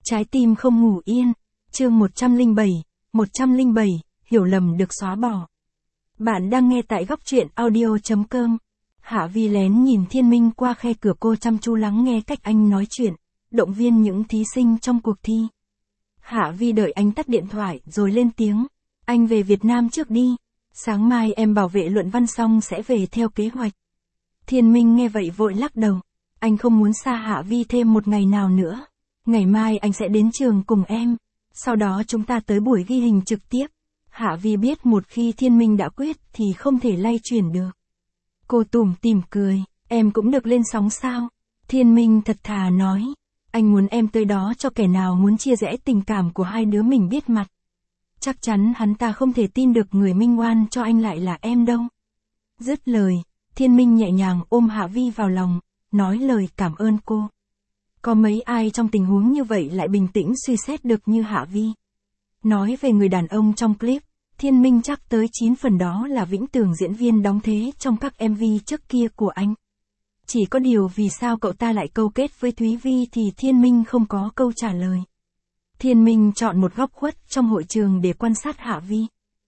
Trái tim không ngủ yên. Chương 107, hiểu lầm được xóa bỏ. Bạn đang nghe tại góc truyện audio.com. Hạ Vi lén nhìn Thiên Minh qua khe cửa, cô chăm chú lắng nghe cách anh nói chuyện, động viên những thí sinh trong cuộc thi. Hạ Vi đợi anh tắt điện thoại rồi lên tiếng. Anh về Việt Nam trước đi. Sáng mai em bảo vệ luận văn xong sẽ về theo kế hoạch. Thiên Minh nghe vậy vội lắc đầu. Anh không muốn xa Hạ Vi thêm một ngày nào nữa. Ngày mai anh sẽ đến trường cùng em. Sau đó chúng ta tới buổi ghi hình trực tiếp. Hạ Vi biết một khi Thiên Minh đã quyết thì không thể lay chuyển được. Cô tủm tỉm cười. Em cũng được lên sóng sao? Thiên Minh thật thà nói. Anh muốn em tới đó cho kẻ nào muốn chia rẽ tình cảm của hai đứa mình biết mặt. Chắc chắn hắn ta không thể tin được người minh oan cho anh lại là em đâu. Dứt lời, Thiên Minh nhẹ nhàng ôm Hạ Vi vào lòng, nói lời cảm ơn cô. Có mấy ai trong tình huống như vậy lại bình tĩnh suy xét được như Hạ Vi. Nói về người đàn ông trong clip, Thiên Minh chắc tới 9 phần đó là Vĩnh Tường, diễn viên đóng thế trong các MV trước kia của anh. Chỉ có điều vì sao cậu ta lại câu kết với Thúy Vi thì Thiên Minh không có câu trả lời. Thiên Minh chọn một góc khuất trong hội trường để quan sát Hạ Vi.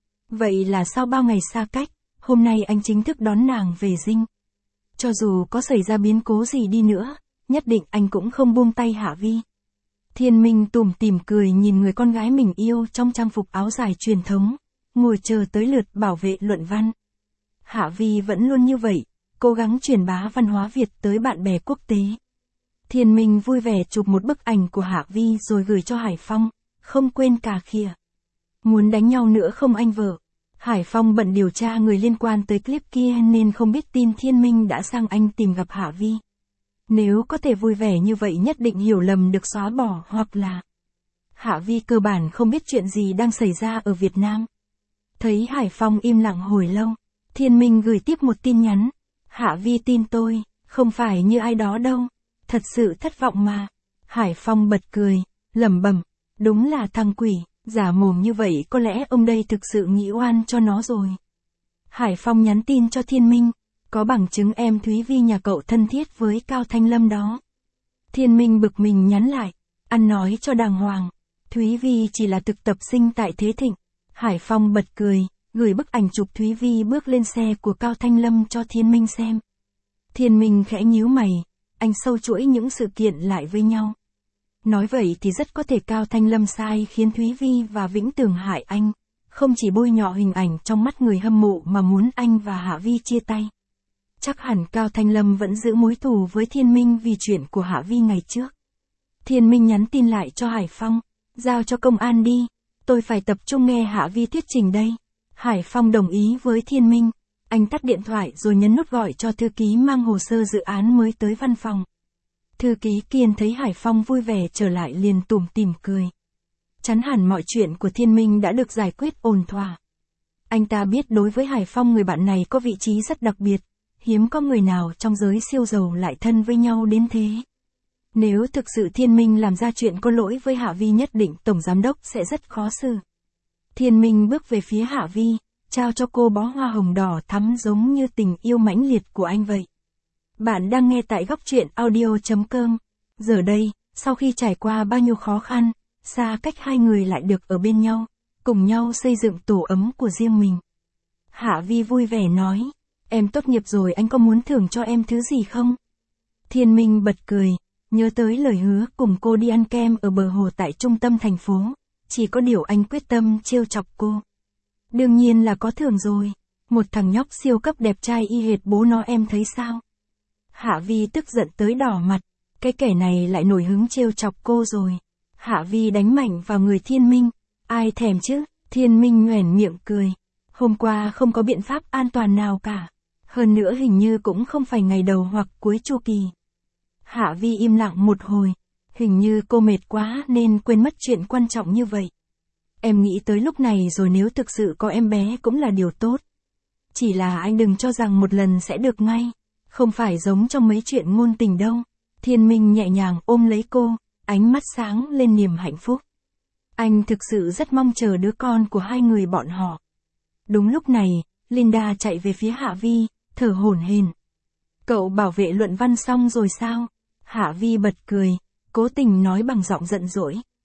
Vậy là sau bao ngày xa cách, hôm nay anh chính thức đón nàng về dinh. Cho dù có xảy ra biến cố gì đi nữa, nhất định anh cũng không buông tay Hạ Vi. Thiên Minh tủm tỉm cười nhìn người con gái mình yêu trong trang phục áo dài truyền thống, ngồi chờ tới lượt bảo vệ luận văn. Hạ Vi vẫn luôn như vậy, cố gắng truyền bá văn hóa Việt tới bạn bè quốc tế. Thiên Minh vui vẻ chụp một bức ảnh của Hạ Vi rồi gửi cho Hải Phong, không quên cà khịa. Muốn đánh nhau nữa không anh vợ? Hải Phong bận điều tra người liên quan tới clip kia nên không biết tin Thiên Minh đã sang Anh tìm gặp Hạ Vi. Nếu có thể vui vẻ như vậy nhất định hiểu lầm được xóa bỏ hoặc là Hạ Vi cơ bản không biết chuyện gì đang xảy ra ở Việt Nam. Thấy Hải Phong im lặng hồi lâu, Thiên Minh gửi tiếp một tin nhắn. Hạ Vi tin tôi, không phải như ai đó đâu. Thật sự thất vọng mà. Hải Phong bật cười, lẩm bẩm, đúng là thằng quỷ, giả mồm như vậy có lẽ ông đây thực sự nghĩ oan cho nó rồi. Hải Phong nhắn tin cho Thiên Minh, có bằng chứng em Thúy Vi nhà cậu thân thiết với Cao Thanh Lâm đó. Thiên Minh bực mình nhắn lại, ăn nói cho đàng hoàng, Thúy Vi chỉ là thực tập sinh tại Thế Thịnh. Hải Phong bật cười, gửi bức ảnh chụp Thúy Vi bước lên xe của Cao Thanh Lâm cho Thiên Minh xem. Thiên Minh khẽ nhíu mày, anh sâu chuỗi những sự kiện lại với nhau. Nói vậy thì rất có thể Cao Thanh Lâm sai khiến Thúy Vi và Vĩnh Tường hại anh, không chỉ bôi nhọ hình ảnh trong mắt người hâm mộ mà muốn anh và Hạ Vi chia tay. Chắc hẳn Cao Thanh Lâm vẫn giữ mối thù với Thiên Minh vì chuyện của Hạ Vi ngày trước. Thiên Minh nhắn tin lại cho Hải Phong, giao cho công an đi, tôi phải tập trung nghe Hạ Vi thuyết trình đây. Hải Phong đồng ý với Thiên Minh. Anh tắt điện thoại rồi nhấn nút gọi cho thư ký mang hồ sơ dự án mới tới văn phòng. Thư ký Kiên thấy Hải Phong vui vẻ trở lại liền tủm tỉm cười. Chắn hẳn mọi chuyện của Thiên Minh đã được giải quyết ổn thỏa. Anh ta biết đối với Hải Phong người bạn này có vị trí rất đặc biệt, hiếm có người nào trong giới siêu giàu lại thân với nhau đến thế. Nếu thực sự Thiên Minh làm ra chuyện có lỗi với Hạ Vi nhất định Tổng Giám đốc sẽ rất khó xử. Thiên Minh bước về phía Hạ Vi, trao cho cô bó hoa hồng đỏ thắm giống như tình yêu mãnh liệt của anh vậy. Bạn đang nghe tại góc truyện audio.com. Giờ đây, sau khi trải qua bao nhiêu khó khăn, xa cách hai người lại được ở bên nhau, cùng nhau xây dựng tổ ấm của riêng mình. Hạ Vi vui vẻ nói, em tốt nghiệp rồi anh có muốn thưởng cho em thứ gì không? Thiên Minh bật cười, nhớ tới lời hứa cùng cô đi ăn kem ở bờ hồ tại trung tâm thành phố, chỉ có điều anh quyết tâm trêu chọc cô. Đương nhiên là có thưởng rồi, một thằng nhóc siêu cấp đẹp trai y hệt bố nó em thấy sao? Hạ Vi tức giận tới đỏ mặt, cái kẻ này lại nổi hứng trêu chọc cô rồi. Hạ Vi đánh mạnh vào người Thiên Minh, ai thèm chứ? Thiên Minh nhoẻn miệng cười, hôm qua không có biện pháp an toàn nào cả, hơn nữa hình như cũng không phải ngày đầu hoặc cuối chu kỳ. Hạ Vi im lặng một hồi, hình như cô mệt quá nên quên mất chuyện quan trọng như vậy. Em nghĩ tới lúc này rồi, nếu thực sự có em bé cũng là điều tốt. Chỉ là anh đừng cho rằng một lần sẽ được ngay, không phải giống trong mấy chuyện ngôn tình đâu. Thiên Minh nhẹ nhàng ôm lấy cô, ánh mắt sáng lên niềm hạnh phúc. Anh thực sự rất mong chờ đứa con của hai người bọn họ. Đúng lúc này, Linda chạy về phía Hạ Vi, thở hổn hển. Cậu bảo vệ luận văn xong rồi sao? Hạ Vi bật cười, cố tình nói bằng giọng giận dỗi.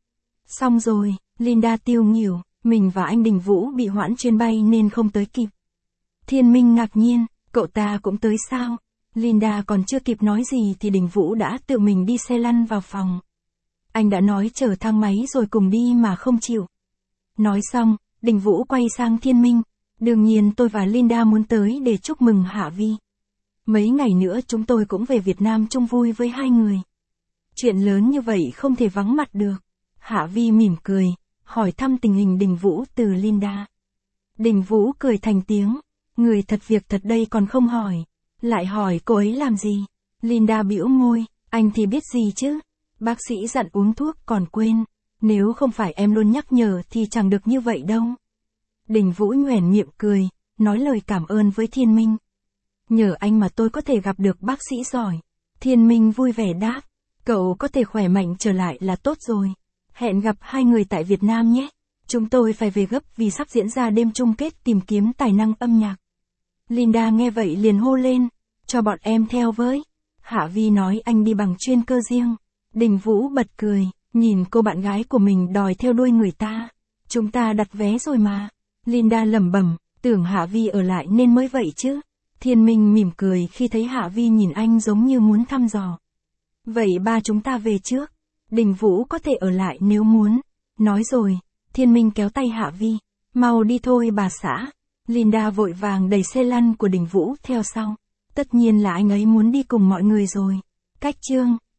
Xong rồi, Linda tiêu nghỉu, mình và anh Đình Vũ bị hoãn chuyến bay nên không tới kịp. Thiên Minh ngạc nhiên, cậu ta cũng tới sao? Linda còn chưa kịp nói gì thì Đình Vũ đã tự mình đi xe lăn vào phòng. Anh đã nói chở thang máy rồi cùng đi mà không chịu. Nói xong, Đình Vũ quay sang Thiên Minh. Đương nhiên tôi và Linda muốn tới để chúc mừng Hạ Vi. Mấy ngày nữa chúng tôi cũng về Việt Nam chung vui với hai người. Chuyện lớn như vậy không thể vắng mặt được. Hạ Vi mỉm cười, hỏi thăm tình hình Đình Vũ từ Linda. Đình Vũ cười thành tiếng. Người thật việc thật đây còn không hỏi. Lại hỏi cô ấy làm gì? Linda bĩu môi, anh thì biết gì chứ? Bác sĩ dặn uống thuốc còn quên. Nếu không phải em luôn nhắc nhở thì chẳng được như vậy đâu. Đình Vũ nhoẻn miệng cười, nói lời cảm ơn với Thiên Minh. Nhờ anh mà tôi có thể gặp được bác sĩ giỏi. Thiên Minh vui vẻ đáp, cậu có thể khỏe mạnh trở lại là tốt rồi. Hẹn gặp hai người tại Việt Nam nhé. Chúng tôi phải về gấp vì sắp diễn ra đêm chung kết tìm kiếm tài năng âm nhạc. Linda nghe vậy liền hô lên, cho bọn em theo với. Hạ Vi nói anh đi bằng chuyên cơ riêng. Đình Vũ bật cười, nhìn cô bạn gái của mình đòi theo đuôi người ta. Chúng ta đặt vé rồi mà. Linda lẩm bẩm, tưởng Hạ Vi ở lại nên mới vậy chứ. Thiên Minh mỉm cười khi thấy Hạ Vi nhìn anh giống như muốn thăm dò. Vậy ba chúng ta về trước. Đình Vũ có thể ở lại nếu muốn. Nói rồi, Thiên Minh kéo tay Hạ Vi. Mau đi thôi bà xã. Linda vội vàng đẩy xe lăn của Đình Vũ theo sau. Tất nhiên là anh ấy muốn đi cùng mọi người rồi. Cách chương